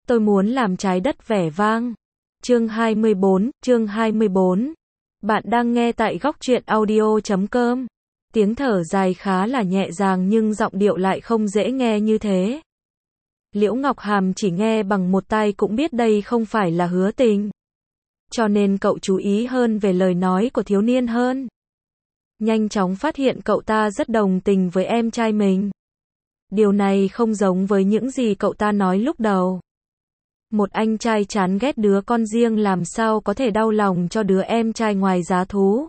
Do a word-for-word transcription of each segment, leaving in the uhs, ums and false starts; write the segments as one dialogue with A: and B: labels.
A: Tôi muốn làm trái đất vẻ vang. Chương hai mươi bốn, chương hai mươi bốn. Bạn đang nghe tại góc truyện audio chấm com. Tiếng thở dài khá là nhẹ nhàng nhưng giọng điệu lại không dễ nghe như thế. Liễu Ngọc Hàm chỉ nghe bằng một tai cũng biết đây không phải là Hứa Tình. Cho nên cậu chú ý hơn về lời nói của thiếu niên hơn. Nhanh chóng phát hiện cậu ta rất đồng tình với em trai mình. Điều này không giống với những gì cậu ta nói lúc đầu. Một anh trai chán ghét đứa con riêng làm sao có thể đau lòng cho đứa em trai ngoài giá thú.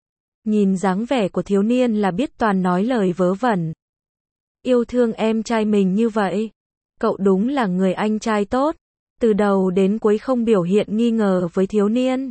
A: Nhìn dáng vẻ của thiếu niên là biết toàn nói lời vớ vẩn. Yêu thương em trai mình như vậy. Cậu đúng là người anh trai tốt. Từ đầu đến cuối không biểu hiện nghi ngờ với thiếu niên.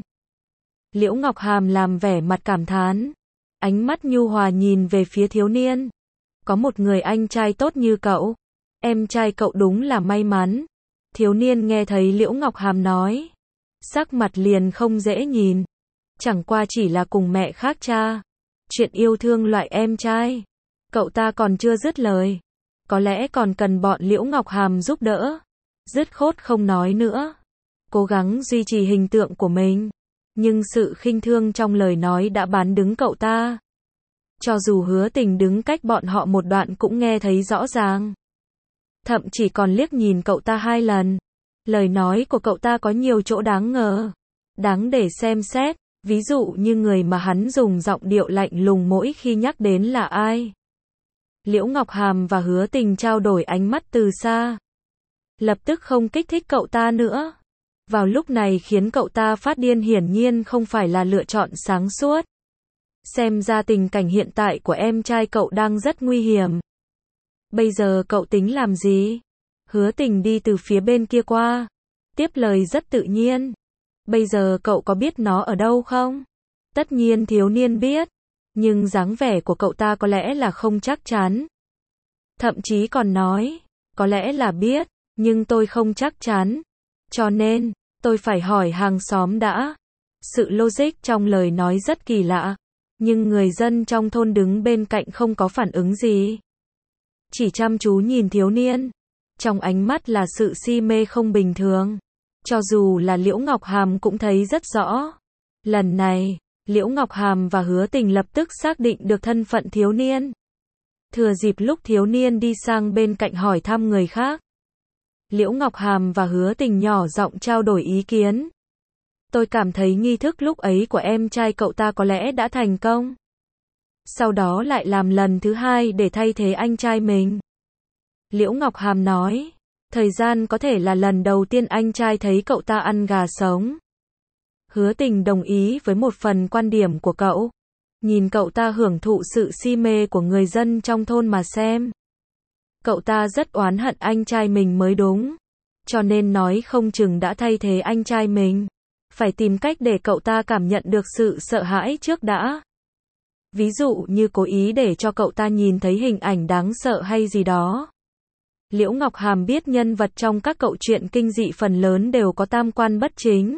A: Liễu Ngọc Hàm làm vẻ mặt cảm thán. Ánh mắt nhu hòa nhìn về phía thiếu niên. Có một người anh trai tốt như cậu. Em trai cậu đúng là may mắn. Thiếu niên nghe thấy Liễu Ngọc Hàm nói. Sắc mặt liền không dễ nhìn. Chẳng qua chỉ là cùng mẹ khác cha. Chuyện yêu thương loại em trai. Cậu ta còn chưa dứt lời. Có lẽ còn cần bọn Liễu Ngọc Hàm giúp đỡ. Dứt khốt không nói nữa. Cố gắng duy trì hình tượng của mình. Nhưng sự khinh thương trong lời nói đã bán đứng cậu ta. Cho dù Hứa Tình đứng cách bọn họ một đoạn cũng nghe thấy rõ ràng. Thậm chỉ còn liếc nhìn cậu ta hai lần. Lời nói của cậu ta có nhiều chỗ đáng ngờ. Đáng để xem xét. Ví dụ như người mà hắn dùng giọng điệu lạnh lùng mỗi khi nhắc đến là ai. Liễu Ngọc Hàm và Hứa Tình trao đổi ánh mắt từ xa. Lập tức không kích thích cậu ta nữa. Vào lúc này khiến cậu ta phát điên hiển nhiên không phải là lựa chọn sáng suốt. Xem ra tình cảnh hiện tại của em trai cậu đang rất nguy hiểm. Bây giờ cậu tính làm gì? Hứa Tình đi từ phía bên kia qua. Tiếp lời rất tự nhiên. Bây giờ cậu có biết nó ở đâu không? Tất nhiên thiếu niên biết. Nhưng dáng vẻ của cậu ta có lẽ là không chắc chắn. Thậm chí còn nói. Có lẽ là biết. Nhưng tôi không chắc chắn. Cho nên, tôi phải hỏi hàng xóm đã. Sự logic trong lời nói rất kỳ lạ. Nhưng người dân trong thôn đứng bên cạnh không có phản ứng gì. Chỉ chăm chú nhìn thiếu niên. Trong ánh mắt là sự si mê không bình thường. Cho dù là Liễu Ngọc Hàm cũng thấy rất rõ. Lần này, Liễu Ngọc Hàm và Hứa Tình lập tức xác định được thân phận thiếu niên. Thừa dịp lúc thiếu niên đi sang bên cạnh hỏi thăm người khác. Liễu Ngọc Hàm và Hứa Tình nhỏ giọng trao đổi ý kiến. Tôi cảm thấy nghi thức lúc ấy của em trai cậu ta có lẽ đã thành công. Sau đó lại làm lần thứ hai để thay thế anh trai mình. Liễu Ngọc Hàm nói. Thời gian có thể là lần đầu tiên anh trai thấy cậu ta ăn gà sống. Hứa Tình đồng ý với một phần quan điểm của cậu. Nhìn cậu ta hưởng thụ sự si mê của người dân trong thôn mà xem. Cậu ta rất oán hận anh trai mình mới đúng. Cho nên nói không chừng đã thay thế anh trai mình. Phải tìm cách để cậu ta cảm nhận được sự sợ hãi trước đã. Ví dụ như cố ý để cho cậu ta nhìn thấy hình ảnh đáng sợ hay gì đó. Liễu Ngọc Hàm biết nhân vật trong các cậu truyện kinh dị phần lớn đều có tam quan bất chính.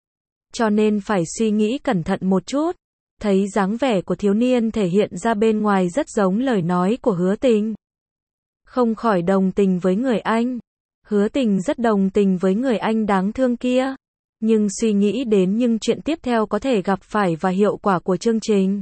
A: Cho nên phải suy nghĩ cẩn thận một chút. Thấy dáng vẻ của thiếu niên thể hiện ra bên ngoài rất giống lời nói của Hứa Tình. Không khỏi đồng tình với người anh. Hứa Tình rất đồng tình với người anh đáng thương kia. Nhưng suy nghĩ đến những chuyện tiếp theo có thể gặp phải và hiệu quả của chương trình.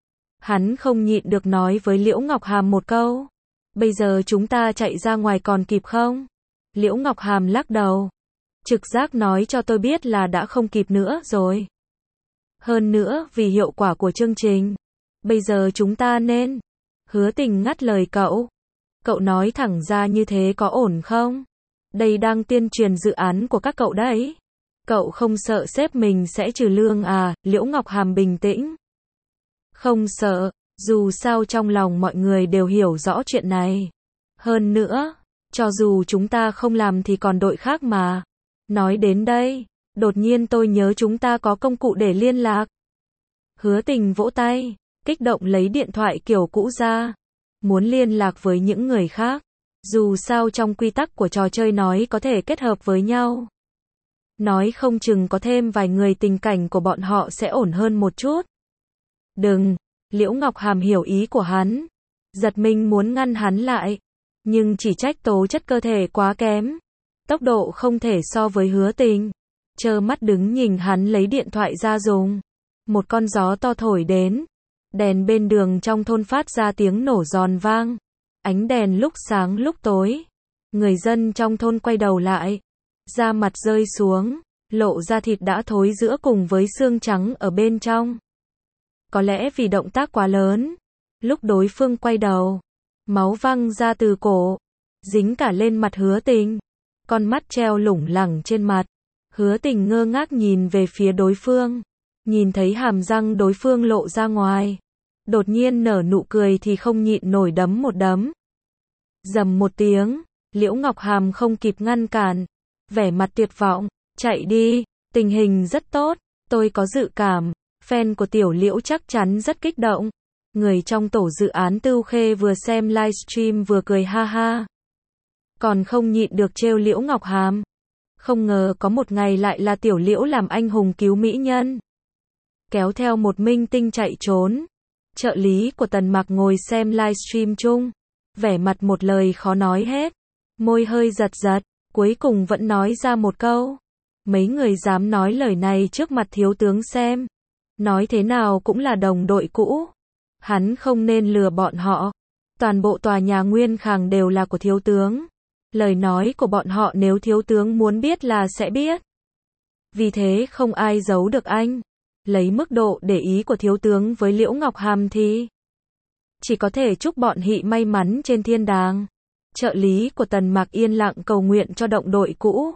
A: Hắn không nhịn được nói với Liễu Ngọc Hàm một câu. Bây giờ chúng ta chạy ra ngoài còn kịp không? Liễu Ngọc Hàm lắc đầu. Trực giác nói cho tôi biết là đã không kịp nữa rồi. Hơn nữa vì hiệu quả của chương trình. Bây giờ chúng ta nên. Hứa Tình ngắt lời cậu. Cậu nói thẳng ra như thế có ổn không? Đây đang tuyên truyền dự án của các cậu đấy. Cậu không sợ sếp mình sẽ trừ lương à? Liễu Ngọc Hàm bình tĩnh. Không sợ, dù sao trong lòng mọi người đều hiểu rõ chuyện này. Hơn nữa, cho dù chúng ta không làm thì còn đội khác mà. Nói đến đây, đột nhiên tôi nhớ chúng ta có công cụ để liên lạc. Hứa Tình vỗ tay, kích động lấy điện thoại kiểu cũ ra. Muốn liên lạc với những người khác. Dù sao trong quy tắc của trò chơi nói có thể kết hợp với nhau. Nói không chừng có thêm vài người tình cảnh của bọn họ sẽ ổn hơn một chút. Đừng, Liễu Ngọc Hàm hiểu ý của hắn. Giật mình muốn ngăn hắn lại. Nhưng chỉ trách tố chất cơ thể quá kém. tốc độ không thể so với Hứa Tình. Trơ mắt đứng nhìn hắn lấy điện thoại ra dùng. Một con gió to thổi đến. Đèn bên đường trong thôn phát ra tiếng nổ giòn vang. Ánh đèn lúc sáng lúc tối. Người dân trong thôn quay đầu lại. Da mặt rơi xuống. Lộ ra thịt đã thối giữa cùng với xương trắng ở bên trong. Có lẽ vì động tác quá lớn. Lúc đối phương quay đầu. Máu văng ra từ cổ. Dính cả lên mặt Hứa Tình. Con mắt treo lủng lẳng trên mặt. Hứa Tình ngơ ngác nhìn về phía đối phương. Nhìn thấy hàm răng đối phương lộ ra ngoài. Đột nhiên nở nụ cười thì không nhịn nổi đấm một đấm. Rầm một tiếng. Liễu Ngọc Hàm không kịp ngăn cản. Vẻ mặt tuyệt vọng. Chạy đi. Tình hình rất tốt. Tôi có dự cảm. Fan của Tiểu Liễu chắc chắn rất kích động. Người trong tổ dự án Tưu Khê vừa xem livestream vừa cười ha ha. Còn không nhịn được trêu Liễu Ngọc Hàm. Không ngờ có một ngày lại là Tiểu Liễu làm anh hùng cứu mỹ nhân. Kéo theo một minh tinh chạy trốn. Trợ lý của Tần Mặc ngồi xem livestream chung. Vẻ mặt một lời khó nói hết. Môi hơi giật giật. Cuối cùng vẫn nói ra một câu. Mấy người dám nói lời này trước mặt thiếu tướng xem. Nói thế nào cũng là đồng đội cũ. Hắn không nên lừa bọn họ. Toàn bộ tòa nhà Nguyên Khang đều là của thiếu tướng. Lời nói của bọn họ nếu thiếu tướng muốn biết là sẽ biết. Vì thế không ai giấu được anh. Lấy mức độ để ý của thiếu tướng với Liễu Ngọc Hàm thì chỉ có thể chúc bọn Hị may mắn trên thiên đàng. Trợ lý của Tần Mặc yên lặng cầu nguyện cho đồng đội cũ.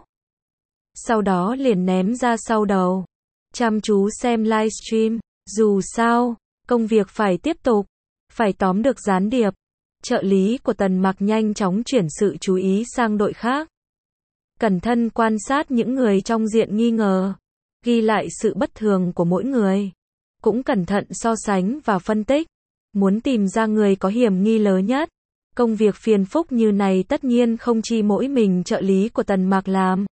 A: Sau đó liền ném ra sau đầu. Chăm chú xem livestream. Dù sao, công việc phải tiếp tục. Phải tóm được gián điệp. Trợ lý của Tần Mặc nhanh chóng chuyển sự chú ý sang đội khác. Cẩn thận quan sát những người trong diện nghi ngờ. Ghi lại sự bất thường của mỗi người. Cũng cẩn thận so sánh và phân tích. Muốn tìm ra người có hiểm nghi lớn nhất. Công việc phiền phức như này tất nhiên không chỉ mỗi mình trợ lý của Tần Mặc làm.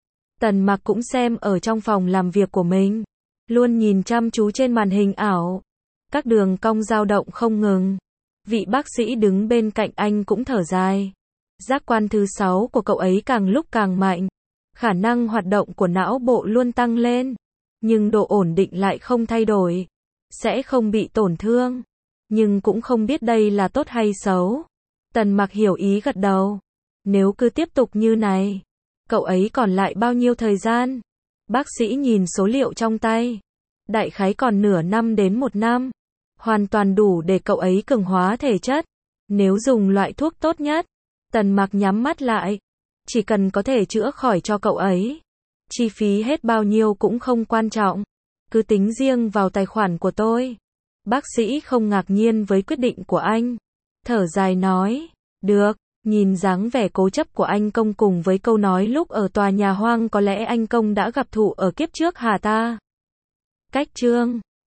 A: Tần Mặc cũng xem ở trong phòng làm việc của mình. Luôn nhìn chăm chú trên màn hình ảo. Các đường cong dao động không ngừng. Vị bác sĩ đứng bên cạnh anh cũng thở dài. Giác quan thứ sáu của cậu ấy càng lúc càng mạnh. Khả năng hoạt động của não bộ luôn tăng lên. Nhưng độ ổn định lại không thay đổi. Sẽ không bị tổn thương. Nhưng cũng không biết đây là tốt hay xấu. Tần Mặc hiểu ý gật đầu. Nếu cứ tiếp tục như này, cậu ấy còn lại bao nhiêu thời gian? Bác sĩ nhìn số liệu trong tay. Đại khái còn nửa năm đến một năm. Hoàn toàn đủ để cậu ấy cường hóa thể chất. Nếu dùng loại thuốc tốt nhất. Tần Mặc nhắm mắt lại. Chỉ cần có thể chữa khỏi cho cậu ấy. Chi phí hết bao nhiêu cũng không quan trọng. Cứ tính riêng vào tài khoản của tôi. Bác sĩ không ngạc nhiên với quyết định của anh. Thở dài nói. Được. Nhìn dáng vẻ cố chấp của anh Công cùng với câu nói lúc ở tòa nhà hoang có lẽ anh Công đã gặp thụ ở kiếp trước hả ta? Cách chương